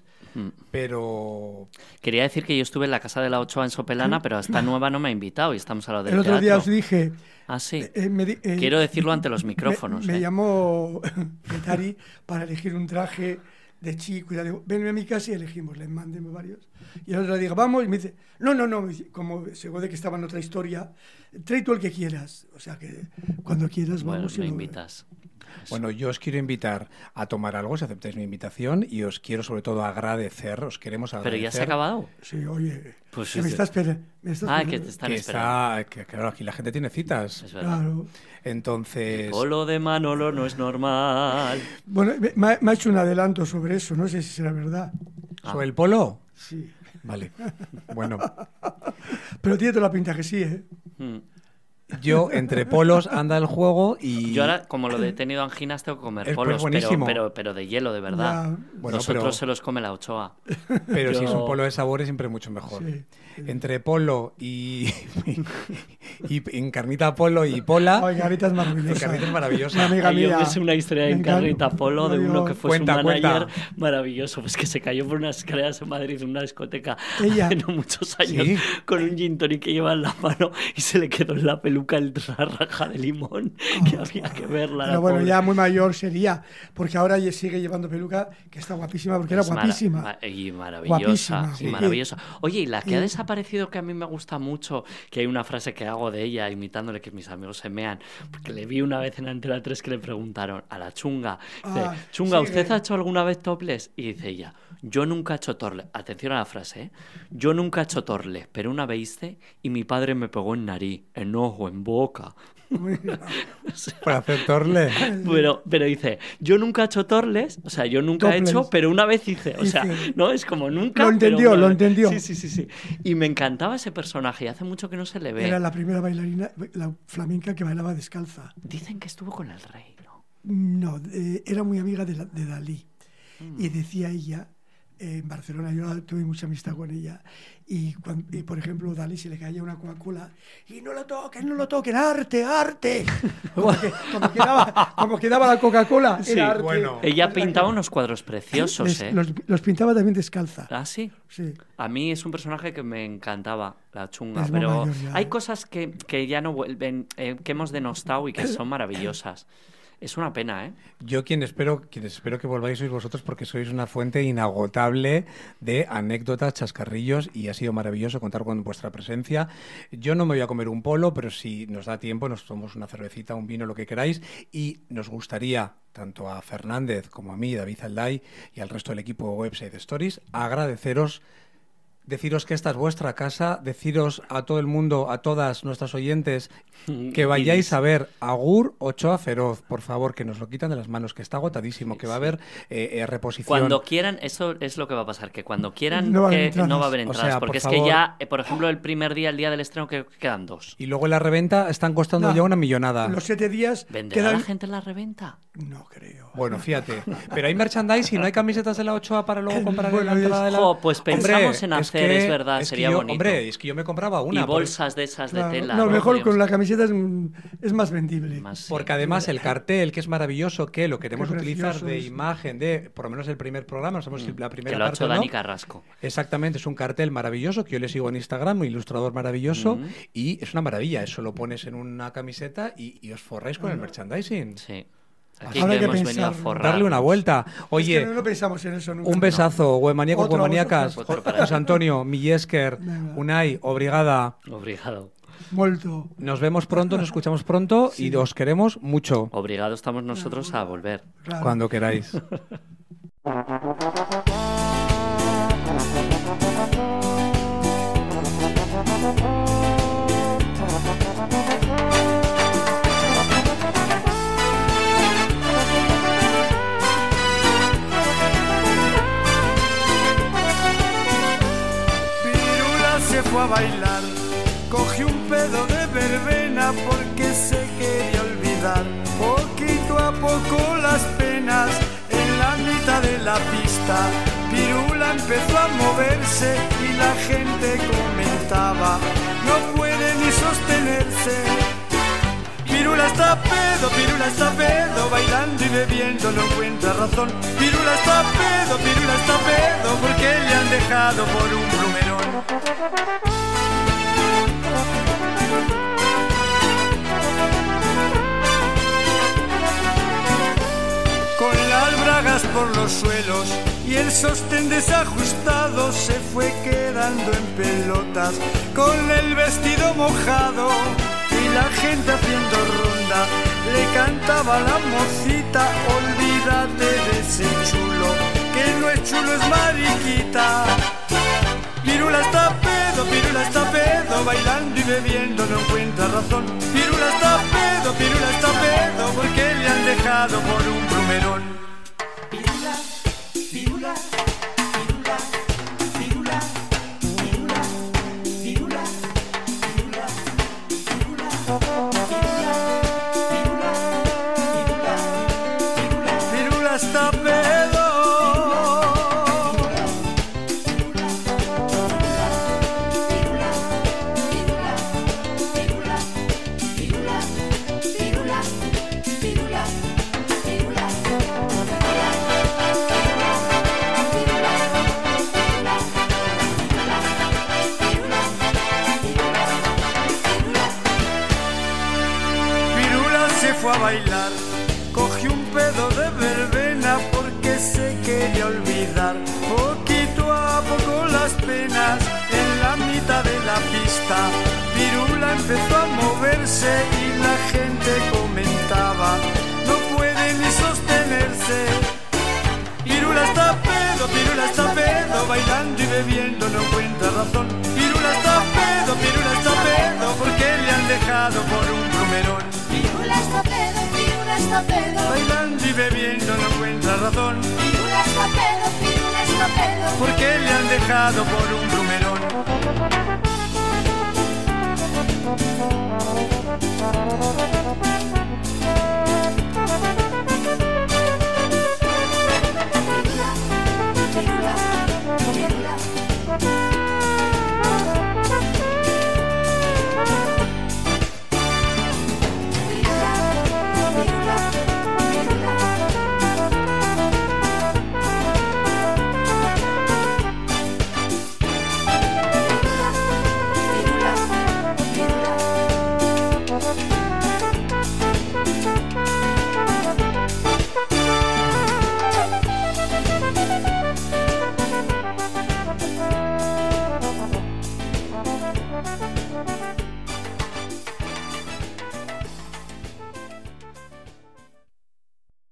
pero... Quería decir que yo estuve en la casa de la Ochoa en Sopelana, pero a esta nueva no me ha invitado y estamos a lo del El otro teatro. día os dije... Ah, sí. Quiero decirlo ante los micrófonos. Me llamó Petari para elegir un traje de chico y le digo, venme a mi casa y elegimos, le mandé varios. Y el otro le digo, vamos, y me dice, no, como seguro de que estaba en otra historia, trae tú el que quieras. O sea que cuando quieras vamos. Bueno, me invitas. Bueno, yo os quiero invitar a tomar algo, si aceptáis mi invitación, y os quiero sobre todo agradecer, os queremos agradecer. ¿Pero ya se ha acabado? Sí, oye, pues que me estás esperando. Que te están esperando. Claro, aquí la gente tiene citas. Es verdad. Claro. Entonces... El polo de Manolo no es normal. Bueno, me ha hecho un adelanto sobre eso, no sé si será verdad. ¿Sobre el polo? Sí. Vale, bueno. Pero tiene toda la pinta que sí, ¿eh? Yo, entre polos, anda el juego y... Yo ahora, como lo de he tenido anginas, tengo que comer polos, buenísimo. pero de hielo, de verdad. Bueno, Nosotros se los come la Ochoa. Pero si es un polo de sabor es siempre mucho mejor. Sí. Entre polo y encarnita polo y pola... Ay, Encarnita es maravillosa. Encarnita es maravillosa. Una amiga Yo mía. me sé una historia de Encarnita Polo de uno que fue Cuenta, su manager. cuenta. Maravilloso, pues que se cayó por unas escaleras en Madrid en una discoteca Ella. hace no muchos años, ¿Sí? con un gin tonic que lleva en la mano y se le quedó en la peluca la raja de limón, que había que verla. Pero bueno, ya muy mayor sería, porque ahora sigue llevando peluca, que está guapísima, porque era guapísima. Y maravillosa, Guapísima, sí, sí. maravillosa. Oye, y la que ha desaparecido, que a mí me gusta mucho, que hay una frase que hago de ella, imitándole, que mis amigos se mean, porque le vi una vez en Antena 3 que le preguntaron a la Chunga, dice, Chunga, sigue. ¿usted ha hecho alguna vez topless? Y dice ella, yo nunca he hecho topless. Atención a la frase, ¿eh? Yo nunca he hecho topless, pero una vez hice y mi padre me pegó en nariz, en ojo, en boca. Para hacer torle. Pero dice, yo nunca he hecho torles, o sea, yo nunca he hecho, pero una vez hice, o sea, no es como nunca. Lo entendió, pero lo entendió. Sí. Y me encantaba ese personaje y hace mucho que no se le ve. Era la primera bailarina, la flamenca que bailaba descalza. Dicen que estuvo con el rey, ¿no? No, era muy amiga de Dalí. Y decía ella, en Barcelona yo tuve mucha amistad con ella, y por ejemplo Dalí se le caía una Coca-Cola y no lo toquen, arte. Como quedaba la Coca-Cola, Sí, era arte. bueno. Ella pintaba unos cuadros preciosos, ¿eh? Los pintaba también descalza. ¿Ah, sí? Sí. A mí es un personaje que me encantaba, la Chunga, Es muy pero mayor ya, hay ¿eh? cosas que ya no vuelven, que hemos denostado y que son maravillosas. Es una pena, ¿eh? Yo quienes espero que volváis sois vosotros, porque sois una fuente inagotable de anécdotas, chascarrillos, y ha sido maravilloso contar con vuestra presencia. Yo no me voy a comer un polo, pero si nos da tiempo nos tomamos una cervecita, un vino, lo que queráis, y nos gustaría, tanto a Fernández como a mí, David Alday, y al resto del equipo de Website Stories, deciros que esta es vuestra casa, deciros a todo el mundo, a todas nuestras oyentes, que vayáis a ver Agur Ochoa Feroz, por favor, que nos lo quitan de las manos, que está agotadísimo, que va a haber reposición. Cuando quieran, eso es lo que va a pasar, que cuando quieran No va a haber que entradas. no va a haber entradas, O sea, porque por es que favor. ya, por ejemplo, el primer día, el día del estreno, que quedan 2. Y luego en la reventa están costando No, ya una millonada. Los 7 días ¿Vendrá quedan... la gente en la reventa? No creo. Bueno, fíjate. Pero hay merchandising, no hay camisetas de la Ochoa para luego comprar en la Bueno, entrada de la... Jo, pues pensamos Hombre, en es hacer, es verdad, sería bonito. Hombre, es que yo me compraba una. Y bolsas de esas de tela. No, mejor con la Podríamos- camiseta es más vendible. Más, sí. Porque además el cartel, que es maravilloso, que lo queremos Qué utilizar precioso de es. imagen de, por lo menos el primer programa, no sabemos si la primera Que lo ha parte hecho o no. Dani Carrasco. Exactamente, es un cartel maravilloso que yo le sigo en Instagram, un ilustrador maravilloso, Mm. y es una maravilla. Eso lo pones en una camiseta y os forráis con el merchandising. Sí. Aquí Ahora que hay que hemos venido a pensarlo. forrar. Darle una vuelta. Oye, Es que no pensamos en eso nunca. un besazo, huemaníacos, Otro, huemaníacas. otro para José Antonio, Millesker, Venga. Unai, obrigada. Obrigado. Molto. Nos vemos pronto, nos escuchamos pronto y os queremos mucho. Obrigado estamos nosotros a volver. Claro. Cuando queráis. Pirula se fue a bailar, cogió un pedo de verbena porque se quería olvidar poquito a poco las penas en la mitad de la pista. Pirula empezó a moverse y la gente comentaba, no puede ni sostenerse. Pirula está pedo, bailando y bebiendo, no encuentra razón. Pirula está pedo, porque le han dejado por un brumerón. Con las bragas por los suelos y el sostén desajustado se fue quedando en pelotas con el vestido mojado. Y la gente haciendo ronda le cantaba a la mocita, olvídate de ese chulo, que no es chulo, es mariquita. Pirula está pedo, bailando y bebiendo, no encuentra razón. Pirula está pedo, porque le han dejado por un brumerón. Pirula, pirula, pirula, pirula, pirula, pirula, pirula, pirula, pirula, Pirula está pedo. Pirula se fue a bailar, cogió un pedo de verbena porque se quería olvidar poquito a poco las penas en la mitad de la pista. Pirula empezó a moverse y la gente comentaba, no puede ni sostenerse. Pirula está pedo, bailando y bebiendo, no encuentra razón. Pirula está pedo, porque le han dejado por un brumerón. pirula está pedo, Bailando y bebiendo, no encuentra razón. pirula está pedo, Porque le han dejado por un brumerón.